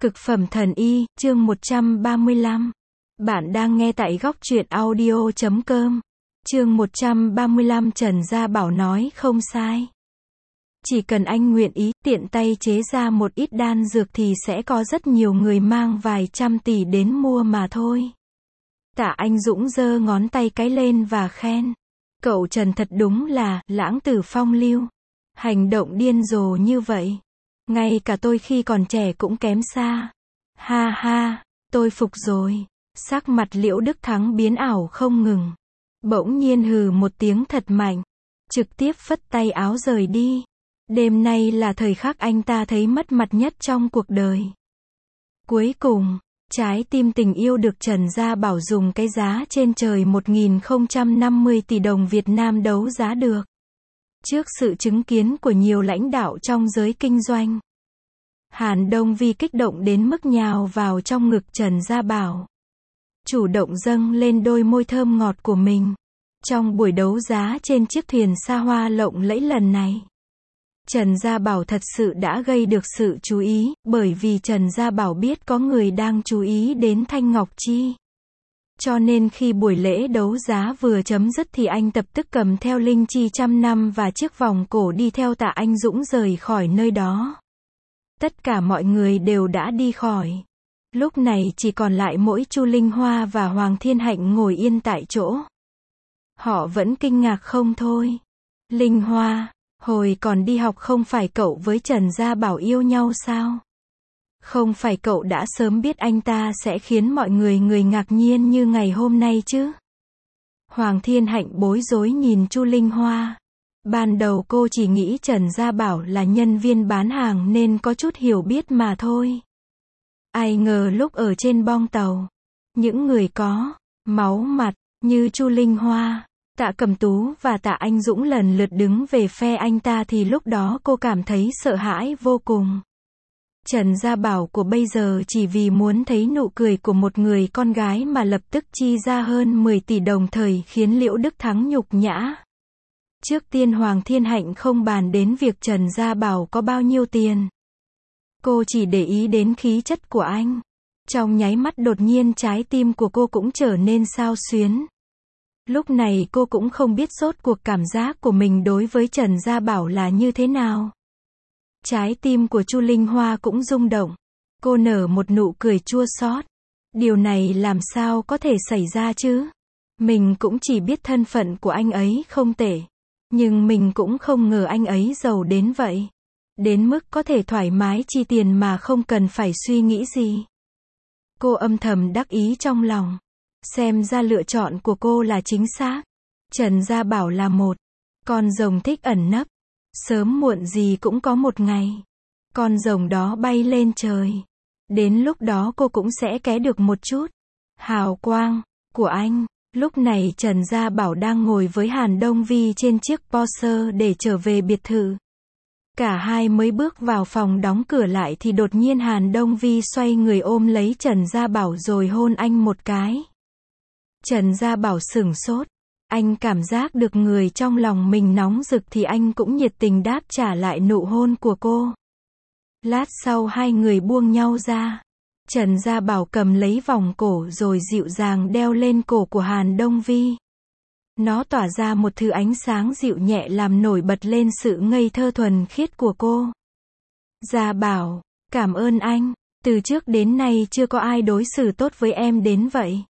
Cực phẩm thần y, chương 135. Bạn đang nghe tại góc truyện audio.com. Chương 135 Trần Gia Bảo nói không sai. Chỉ cần anh nguyện ý, tiện tay chế ra một ít đan dược thì sẽ có rất nhiều người mang vài trăm tỷ đến mua mà thôi. Tạ Anh Dũng giơ ngón tay cái lên và khen. Cậu Trần thật đúng là, lãng tử phong lưu. Hành động điên rồ như vậy. Ngay cả tôi khi còn trẻ cũng kém xa. Ha ha, tôi phục rồi. Sắc mặt Liễu Đức Thắng biến ảo không ngừng. Bỗng nhiên hừ một tiếng thật mạnh. Trực tiếp phất tay áo rời đi. Đêm nay là thời khắc anh ta thấy mất mặt nhất trong cuộc đời. Cuối cùng, trái tim tình yêu được Trần Gia Bảo dùng cái giá trên trời 1.050 tỷ đồng Việt Nam đấu giá được. Trước sự chứng kiến của nhiều lãnh đạo trong giới kinh doanh, Hàn Đông Vi kích động đến mức nhào vào trong ngực Trần Gia Bảo. Chủ động dâng lên đôi môi thơm ngọt của mình. Trong buổi đấu giá trên chiếc thuyền xa hoa lộng lẫy lần này, Trần Gia Bảo thật sự đã gây được sự chú ý, bởi vì Trần Gia Bảo biết có người đang chú ý đến Thanh Ngọc Chi. Cho nên khi buổi lễ đấu giá vừa chấm dứt thì anh lập tức cầm theo linh chi 100 năm và chiếc vòng cổ đi theo Tạ Anh Dũng rời khỏi nơi đó. Tất cả mọi người đều đã đi khỏi. Lúc này chỉ còn lại mỗi Chu Linh Hoa và Hoàng Thiên Hạnh ngồi yên tại chỗ. Họ vẫn kinh ngạc không thôi. Linh Hoa, hồi còn đi học không phải cậu với Trần Gia Bảo yêu nhau sao? Không phải cậu đã sớm biết anh ta sẽ khiến mọi người ngạc nhiên như ngày hôm nay chứ? Hoàng Thiên Hạnh bối rối nhìn Chu Linh Hoa. Ban đầu cô chỉ nghĩ Trần Gia Bảo là nhân viên bán hàng nên có chút hiểu biết mà thôi. Ai ngờ lúc ở trên bong tàu, những người có máu mặt như Chu Linh Hoa, Tạ Cẩm Tú và Tạ Anh Dũng lần lượt đứng về phe anh ta thì lúc đó cô cảm thấy sợ hãi vô cùng. Trần Gia Bảo của bây giờ chỉ vì muốn thấy nụ cười của một người con gái mà lập tức chi ra hơn 10 tỷ đồng thời khiến Liễu Đức Thắng nhục nhã. Trước tiên Hoàng Thiên Hạnh không bàn đến việc Trần Gia Bảo có bao nhiêu tiền. Cô chỉ để ý đến khí chất của anh. Trong nháy mắt đột nhiên trái tim của cô cũng trở nên xao xuyến. Lúc này cô cũng không biết rốt cuộc cảm giác của mình đối với Trần Gia Bảo là như thế nào. Trái tim của Chu Linh Hoa cũng rung động. Cô nở một nụ cười chua xót. Điều này làm sao có thể xảy ra chứ? Mình cũng chỉ biết thân phận của anh ấy không tệ. Nhưng mình cũng không ngờ anh ấy giàu đến vậy. Đến mức có thể thoải mái chi tiền mà không cần phải suy nghĩ gì. Cô âm thầm đắc ý trong lòng. Xem ra lựa chọn của cô là chính xác. Trần Gia Bảo là một con rồng thích ẩn nấp. Sớm muộn gì cũng có một ngày con rồng đó bay lên trời. Đến lúc đó cô cũng sẽ ké được một chút hào quang của anh. Lúc này Trần Gia Bảo đang ngồi với Hàn Đông Vi trên chiếc Porsche để trở về biệt thự. Cả hai mới bước vào phòng đóng cửa lại thì đột nhiên Hàn Đông Vi xoay người ôm lấy Trần Gia Bảo rồi hôn anh một cái. Trần Gia Bảo sửng sốt. Anh cảm giác được người trong lòng mình nóng rực thì anh cũng nhiệt tình đáp trả lại nụ hôn của cô. Lát sau hai người buông nhau ra. Trần Gia Bảo cầm lấy vòng cổ rồi dịu dàng đeo lên cổ của Hàn Đông Vi. Nó tỏa ra một thứ ánh sáng dịu nhẹ làm nổi bật lên sự ngây thơ thuần khiết của cô. Gia Bảo, cảm ơn anh. Từ trước đến nay chưa có ai đối xử tốt với em đến vậy.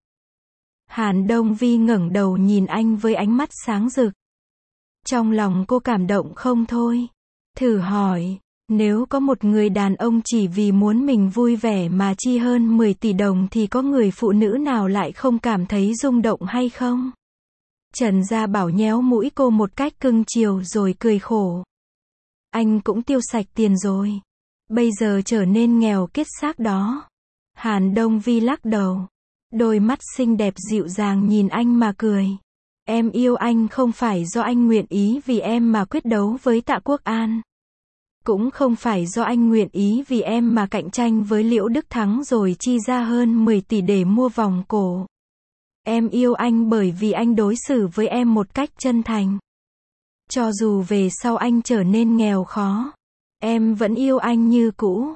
Hàn Đông Vi ngẩng đầu nhìn anh với ánh mắt sáng rực. Trong lòng cô cảm động không thôi. Thử hỏi, nếu có một người đàn ông chỉ vì muốn mình vui vẻ mà chi hơn 10 tỷ đồng thì có người phụ nữ nào lại không cảm thấy rung động hay không? Trần Gia Bảo nhéo mũi cô một cách cưng chiều rồi cười khổ. Anh cũng tiêu sạch tiền rồi. Bây giờ trở nên nghèo kiết xác đó. Hàn Đông Vi lắc đầu. Đôi mắt xinh đẹp dịu dàng nhìn anh mà cười. Em yêu anh không phải do anh nguyện ý vì em mà quyết đấu với Tạ Quốc An. Cũng không phải do anh nguyện ý vì em mà cạnh tranh với Liễu Đức Thắng rồi chi ra hơn 10 tỷ để mua vòng cổ. Em yêu anh bởi vì anh đối xử với em một cách chân thành. Cho dù về sau anh trở nên nghèo khó, em vẫn yêu anh như cũ.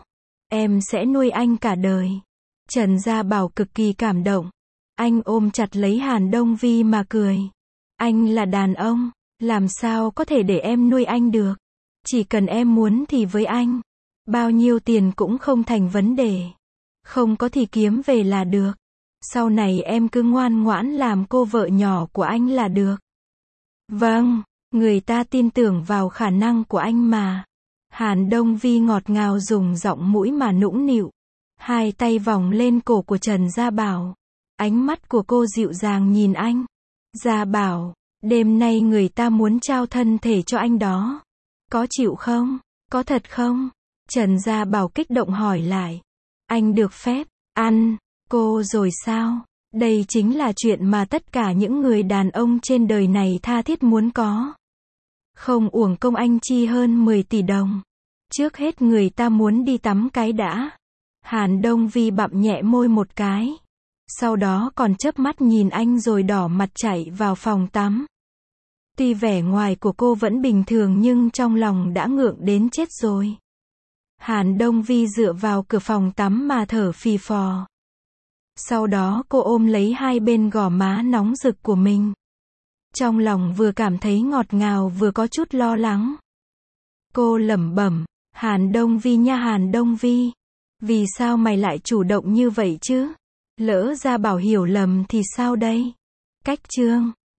Em sẽ nuôi anh cả đời. Trần Gia Bảo cực kỳ cảm động. Anh ôm chặt lấy Hàn Đông Vi mà cười. Anh là đàn ông, làm sao có thể để em nuôi anh được. Chỉ cần em muốn thì với anh, bao nhiêu tiền cũng không thành vấn đề. Không có thì kiếm về là được. Sau này em cứ ngoan ngoãn làm cô vợ nhỏ của anh là được. Vâng, người ta tin tưởng vào khả năng của anh mà. Hàn Đông Vi ngọt ngào dùng giọng mũi mà nũng nịu. Hai tay vòng lên cổ của Trần Gia Bảo. Ánh mắt của cô dịu dàng nhìn anh. Gia Bảo, đêm nay người ta muốn trao thân thể cho anh đó. Có chịu không? Có thật không? Trần Gia Bảo kích động hỏi lại. Anh được phép ăn cô rồi sao? Đây chính là chuyện mà tất cả những người đàn ông trên đời này tha thiết muốn có. Không uổng công anh chi hơn 10 tỷ đồng. Trước hết người ta muốn đi tắm cái đã. Hàn Đông Vi bặm nhẹ môi một cái. Sau đó còn chớp mắt nhìn anh rồi đỏ mặt chạy vào phòng tắm. Tuy vẻ ngoài của cô vẫn bình thường nhưng trong lòng đã ngượng đến chết rồi. Hàn Đông Vi dựa vào cửa phòng tắm mà thở phì phò. Sau đó cô ôm lấy hai bên gò má nóng rực của mình. Trong lòng vừa cảm thấy ngọt ngào vừa có chút lo lắng. Cô lẩm bẩm, Hàn Đông Vi nha Hàn Đông Vi. Vì sao mày lại chủ động như vậy chứ? Lỡ Gia Bảo hiểu lầm thì sao đây? Cách chương